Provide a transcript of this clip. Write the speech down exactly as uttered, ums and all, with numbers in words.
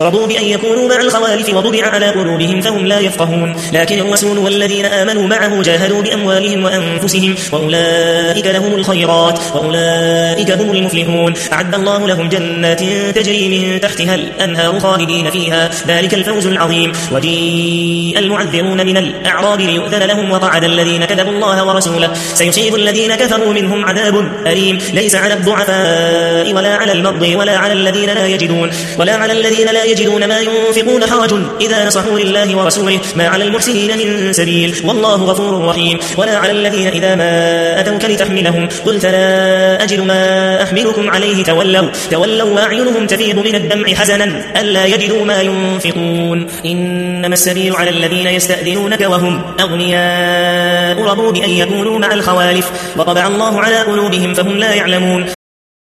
رضوا بأن يكونوا مع الخوالف وطبع على قلوبهم فهم لا يفقهون لكن الرسول والذين آمنوا معه جاهدوا بأموالهم وأنفسهم وأولئك لهم الخيرات وأولئك هم المفلحون أعد الله لهم جنات تجري من تحتها الأنهار خالدين فيها ذلك الفوز العظيم وجيء المعذرون من الأعراب ليؤذن لهم وقعد الذين كذبوا الله ورسوله سيصيب الذين كفروا منهم عذاب أليم ليس على الضعفاء ولا على المرضى ولا على الذين لا يجدون ولا على الذين لا يجدون ما ينفقون حرج إذا نصحوا لله ورسوله ما على المحسنين من سبيل والله غفور رحيم ولا على الذين إذا ما أتوك لتحملهم قلت لا أجد ما أحملكم عليه تولوا تولوا وأعينهم تفيض من الدمع حزنا ألا يجدوا ما ينفقون إنما السبيل على الذين يستأذنونك وهم أغنياء رضوا بأن يكونوا مع الخوالف وطبع الله على قلوبهم فهم لا يعلمون